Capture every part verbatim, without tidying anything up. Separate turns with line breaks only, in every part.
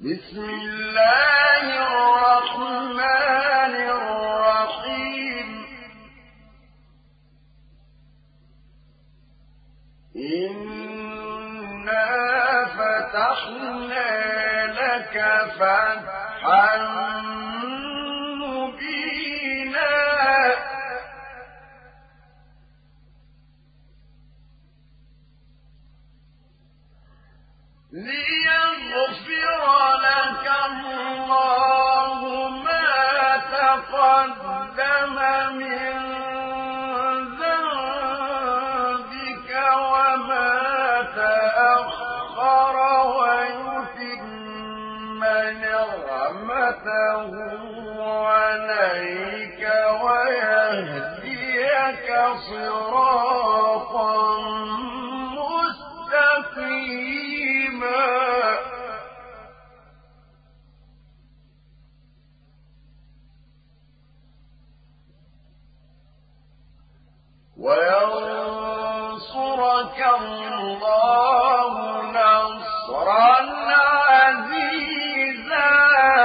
بسم الله الرحمن الرحيم إنا فتحنا لك فتحا مبينا ليغفر لك الله ما تقدم من ذنبك وما تأخر ويتم نعمته عليك ويهديك صراطا مستقيما وينصرك الله نصرا عزيزا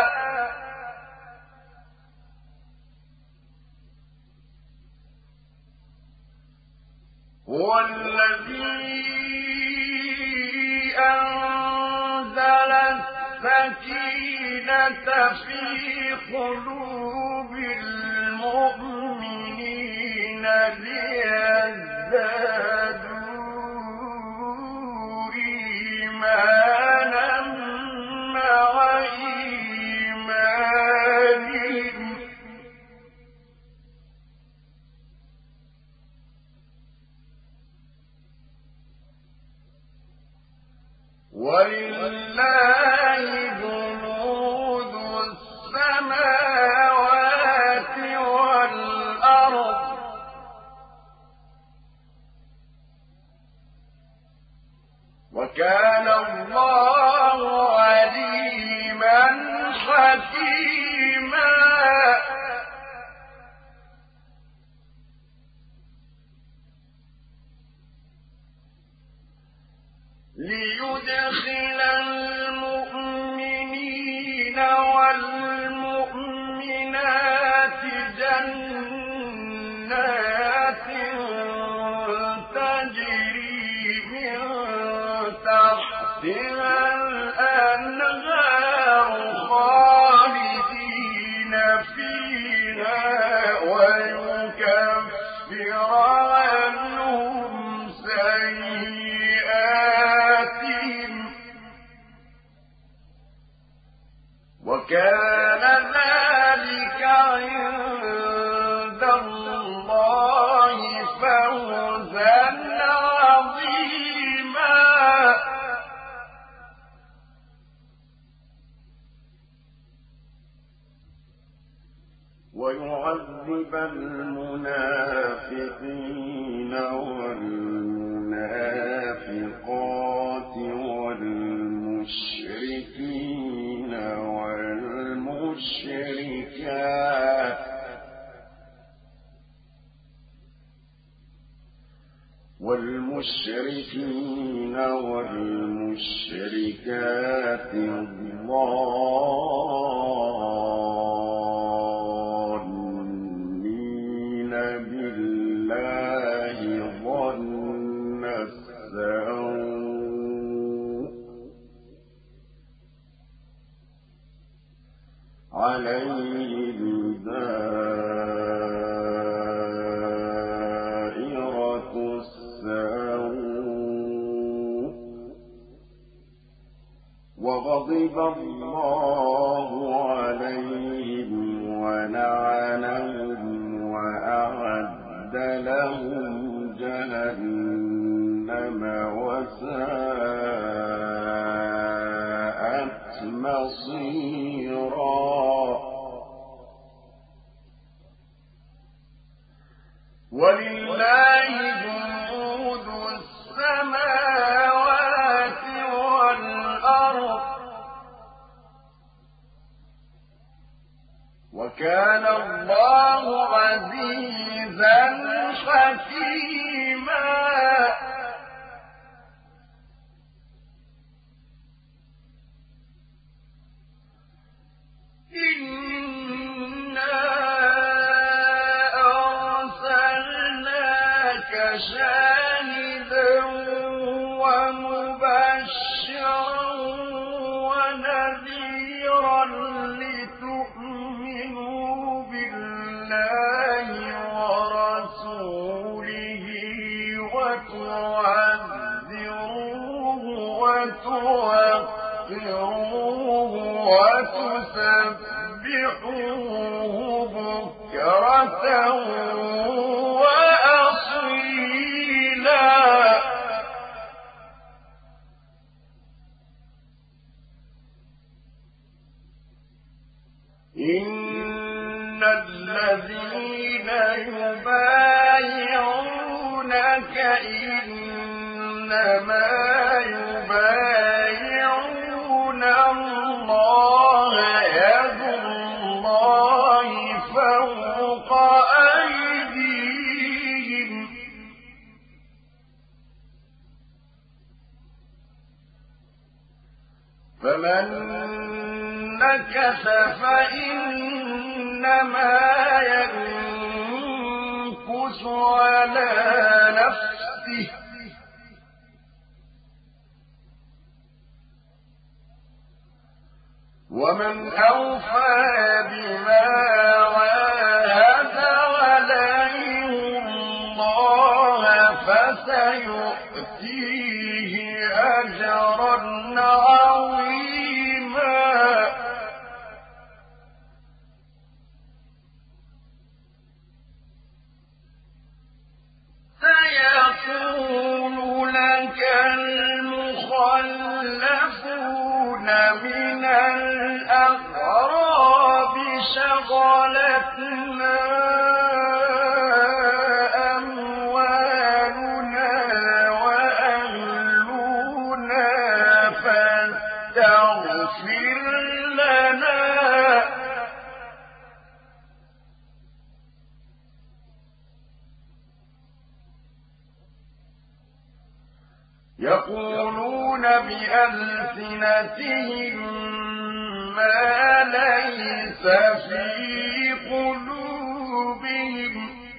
هو الذي أنزل السكينة في قلوب المؤمنين ليزدادوا إيمانا مع إيمانهم ولله جنود السماوات والأرض وكان الله عليما حكيما ليدخل المؤمنين والمؤمنات جنات تجري من تحتها الأنهار خالدين فيها ويكفر عنهم سيئاتهم وكان ذلك عند الله فوزا عظيما ويعذب المنافقين والمنافقات والمشركين والمشركات والمشركين والمشركات الظانين بالله ظن السوء عليهم دائرة السوء وغضب الله عليهم ولعنهم وأعد لهم جهنم وساءت مصيرا ولله جنود السماوات والأرض وكان الله عزيزا حكيما شاهدا ومبشرا ونذيرا لتؤمنوا بالله ورسوله وتعذروه وتوقروه وتسبحوه بكرة وأصيلا. إن الذين يبايعونك إنما يبايعون الله يد الله فوق أيديهم. فمن نكث فإنما ينكث على نفسه ومن أوفى بما عاهد عليه الله فسيؤتيه أجرا عظيما. سيقول لك المخلفون من الأعراب شغلتنا أموالنا وأهلنا فاستغفر لنا. يقولون بألسنتهم ما ليس في قلوبهم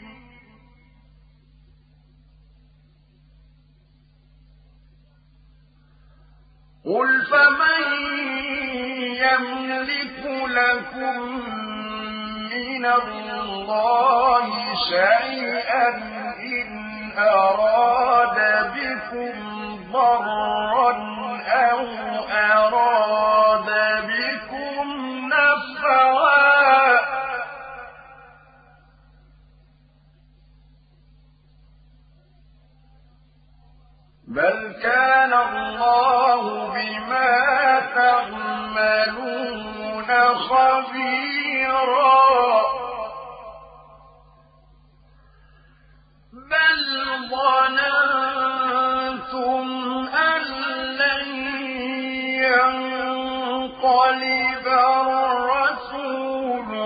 قل فمن يملك لكم من الله شيئا إن أراد بكم ضرا أو أراد بكم نفعا بل كان الله بما تعملون خبيرا. بل ظننتم أن لن ينقلب الرسول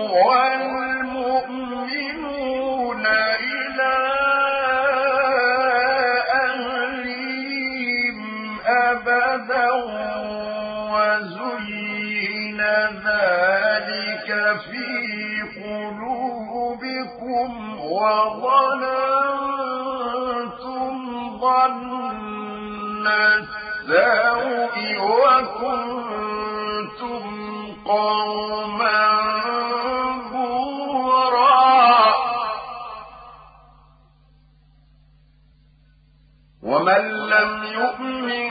والمؤمنون إلى أهلهم أبدا وزين ذلك في قلوبكم وظننتم ظن السوء وكنتم قوما بورا. ومن لم يؤمن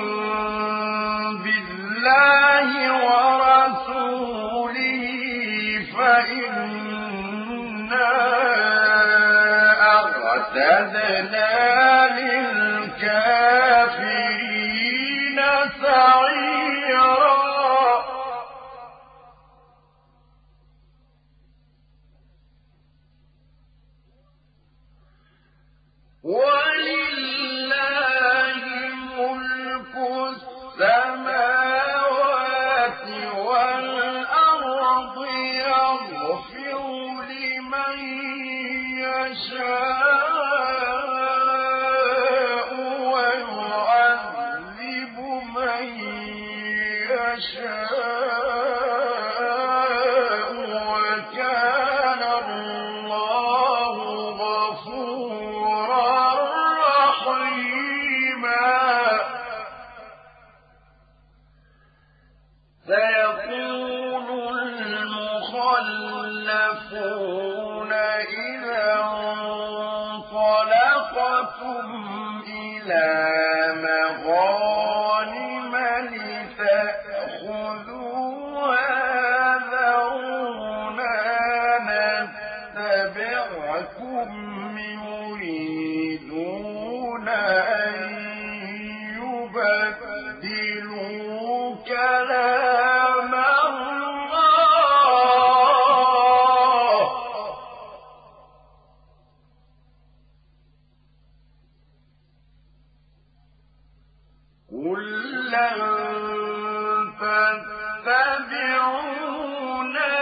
بالله ورسوله فإنا أعتدنا للكافرين سعيرا. ولله ملك السماوات والأرض يغفر لمن يشاء ويعذب من يشاء وكان الله غفورا تأخذوها ذرونا نتبعكم يريدون أن يبدلوا كلام الله قل لن تتبعونا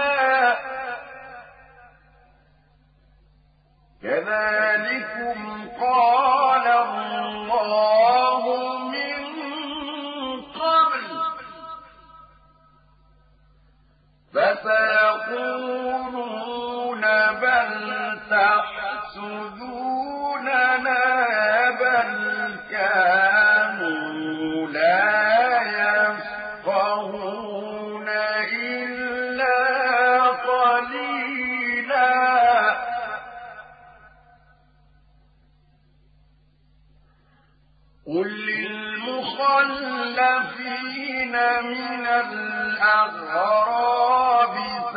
كذلكم قال الله من قبل فسيقولون بل تحسدوننا بل كانوا لا يفقهون إلا قليلا قل للمخلفين من الأعراب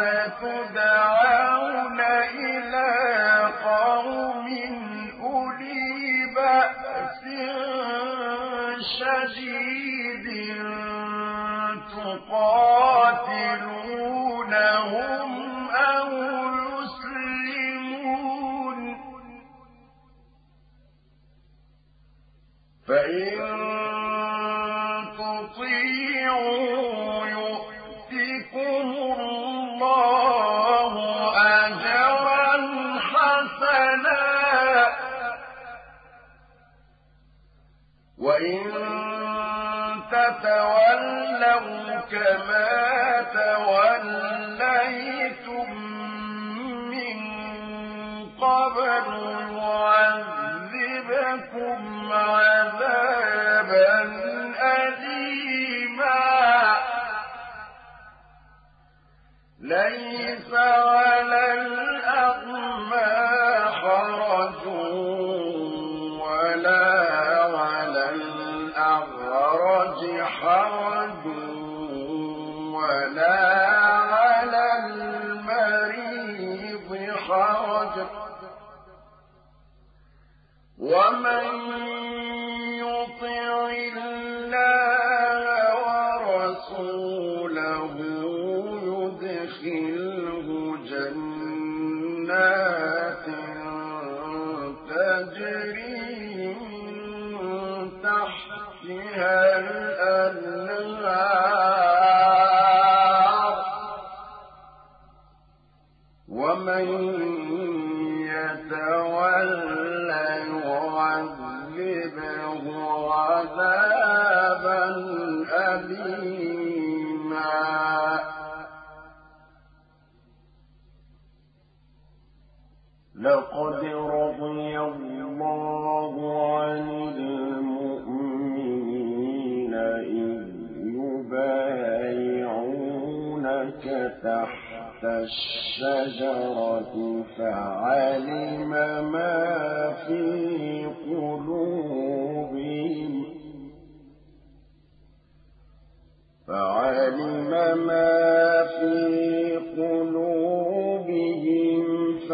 ستدعون إلى قوم أولي بأس شديد تقاتلونهم أو يسلمون فإن تطيعوا يؤتكم الله أجرا حسنا وإن تتولوا كما توليتم من قبل يعذبكم عذابا أليما ليس على الأعمى حرج ولا على الأعرج حرج ولا على المريض حرج ومن يطع الله ورسوله يدخله جنات تجري من تحتها الأنهار ومن يتولى يعذبه عذابا أليما لقد رضي الله عن المؤمنين إذ يبايعونك تحت الشجرة فعلم ما في قلوبهم فعلم ما في قلوبهم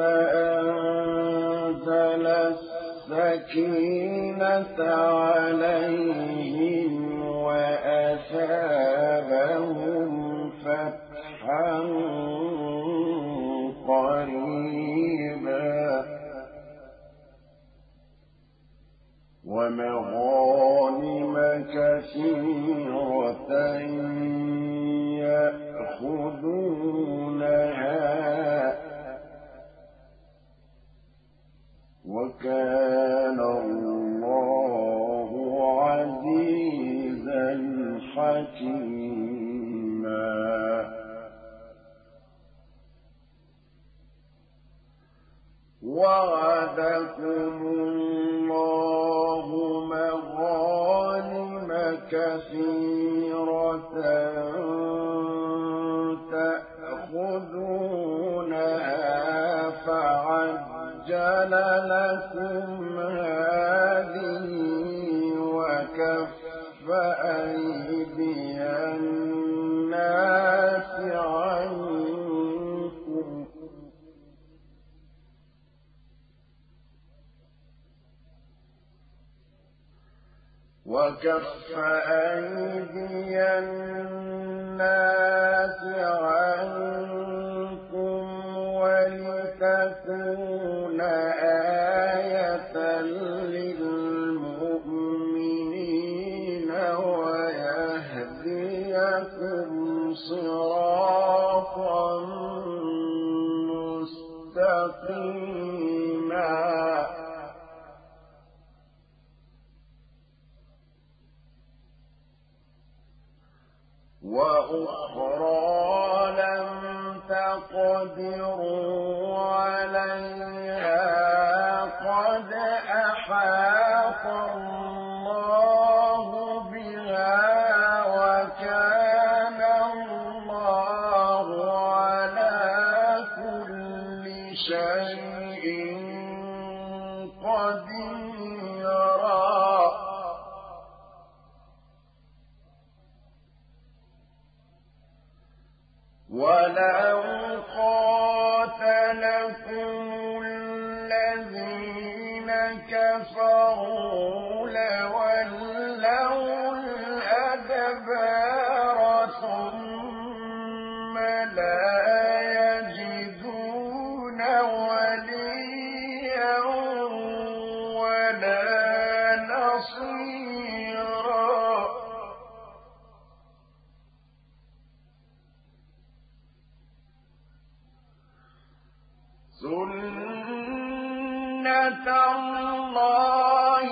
فأنزل السكينة عليهم وأثابهم فتحا قريبا ومغانم كثيرة يأخذونها وكان الله عزيزا حكيما وعدكم الله مغانم كثيرة وكف أيدي الناس عنكم ولتكون آية للمؤمنين ويهديكم صراطا مستقيما وأخرى لم تقدروا عليها قد أحاط الله بها وكان الله على كل شيء قديرا ولو قاتلكم الذين كفروا لولوا الأدبار ثم لا يجدون وليا ولا نصيرا سنة الله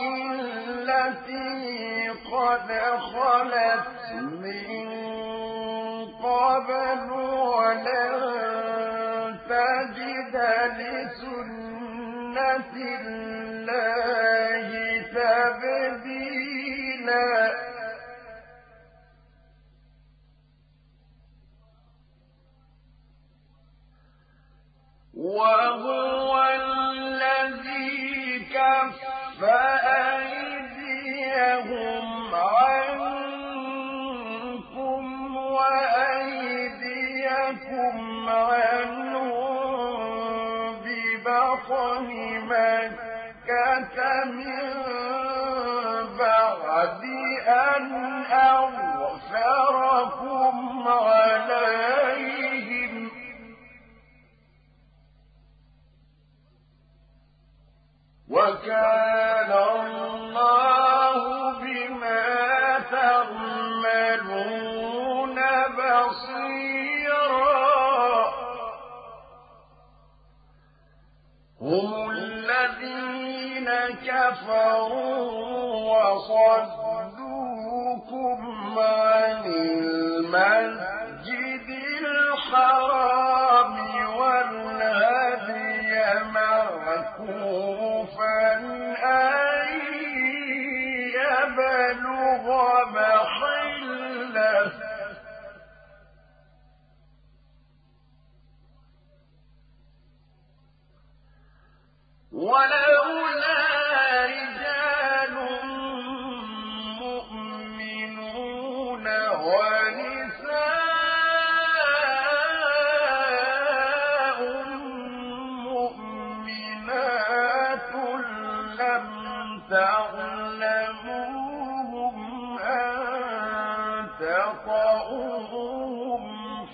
التي قد خلت من قبل ولن تجد لسنة الله تبديلا وهو الذي كف أيديهم عنكم وأيديكم عنهم ببطن مكة من بعد أن أظفركم عليهم وكان الله بما تعملون بصيرا هم الذين كفروا وصدوكم عن المسجد الحرام والهدي معكوفا أن يبلغ محله ولولا رجال مؤمنون ونساء مؤمنات لم تعلموهم أن تطؤوهم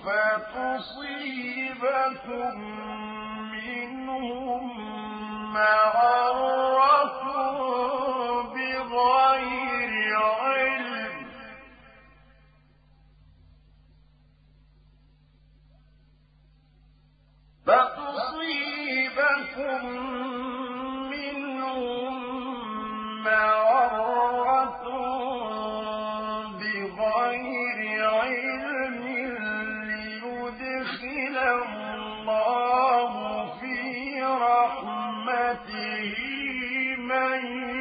فتصيبكم منهم معرة بغير علم فتصيبكم منهم معرة بغير علم ليدخل الله في رحمته من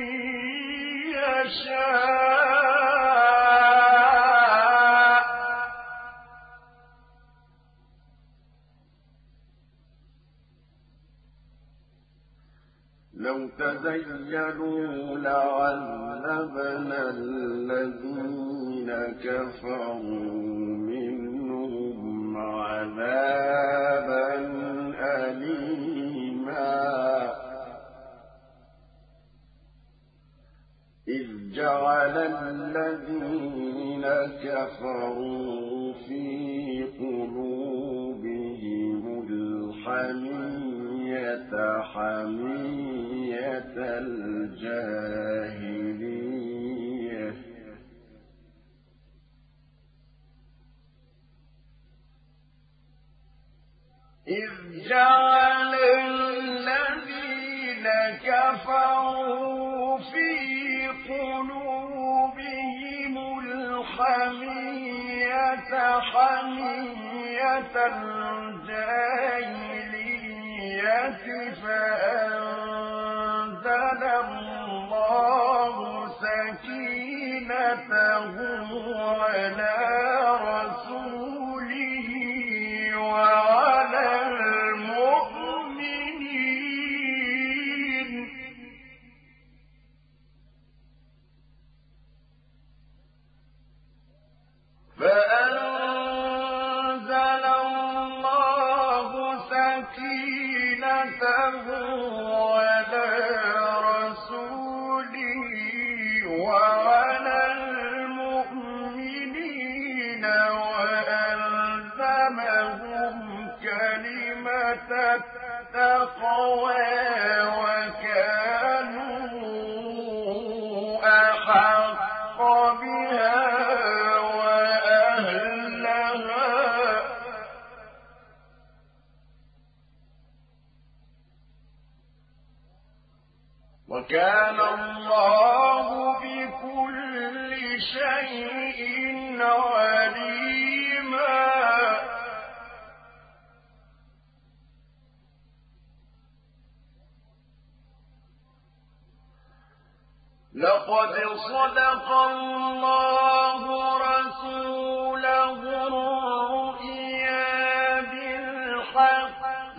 يشاء لو تزيلوا لعذبنا الذين كفروا منهم عذابا أليما إذ جعل حمية الجاهلية إذ جعل الذين كفروا في قلوبهم الحمية حمية الجاهلية فأنزل الله سكينته على رسوله وعلى المؤمنين فأنزل الله سكينته على رسوله وعلى المؤمنين وألزمهم كلمة التقوى وكانوا أحق بها وكان الله بكل شيء عليما لقد صدق الله رسوله الرؤيا بالحق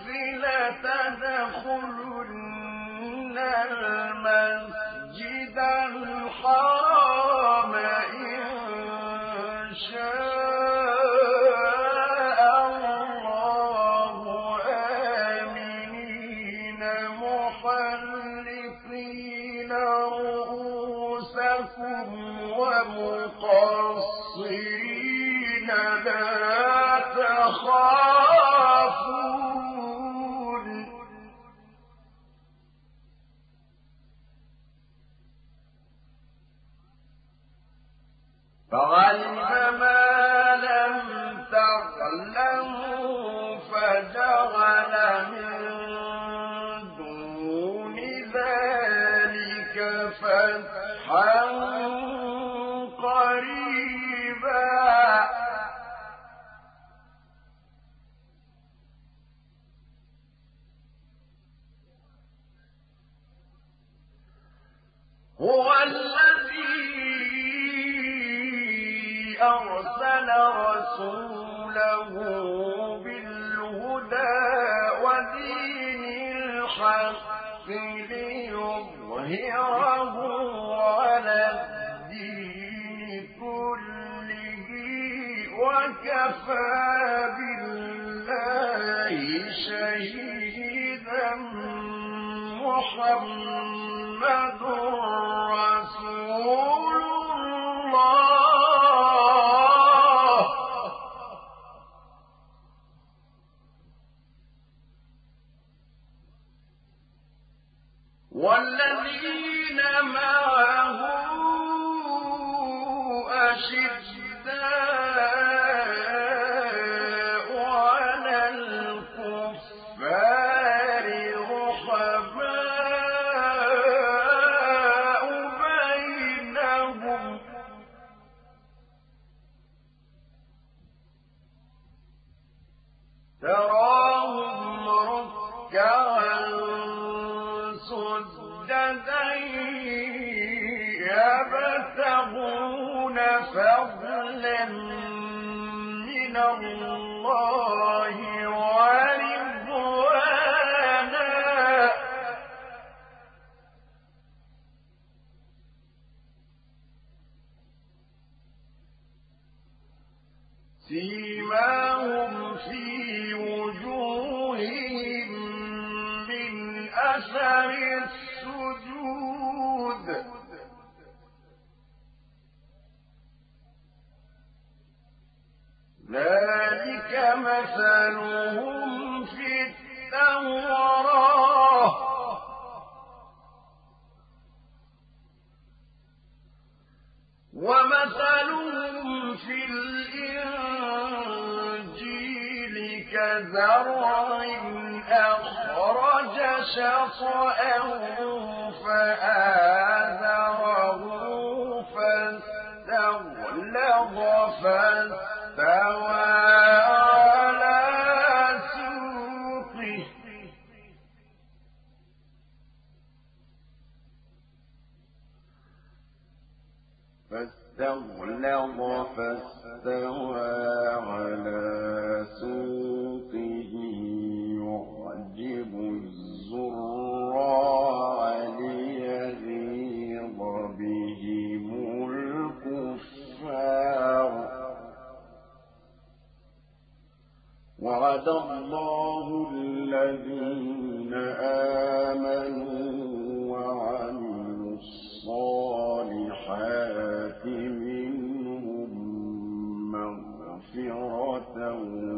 لتدخلن المسجد الحرام إن شاء الله آمنين محلقين رؤوسكم ومقصرين لا تخافون فعلم ما لم تعلموا فجعل من دون ذلك فتحا قريبا هو الذي أرسل رسوله بالهدى ودين الحق ليظهره على الدين كله وكفى بالله شهيدا محمد رسول الله والذين معه أشداء على الكفار رحماء بينهم تراهم ركعا سجدا يبتغون فضلا من الله ورضوانا سيماهم في وجوههم من أثر السجود ذلك مثلهم في التوراة كزرع أخرج شطأه فآزره فاستغلظ فاستوى على سوقه فاستغلظ فاستوى على سوقه يعجب الزراع ليغيظ بهم الكفار وعد الله الذين آمنوا وعملوا الصالحات منهم مغفرة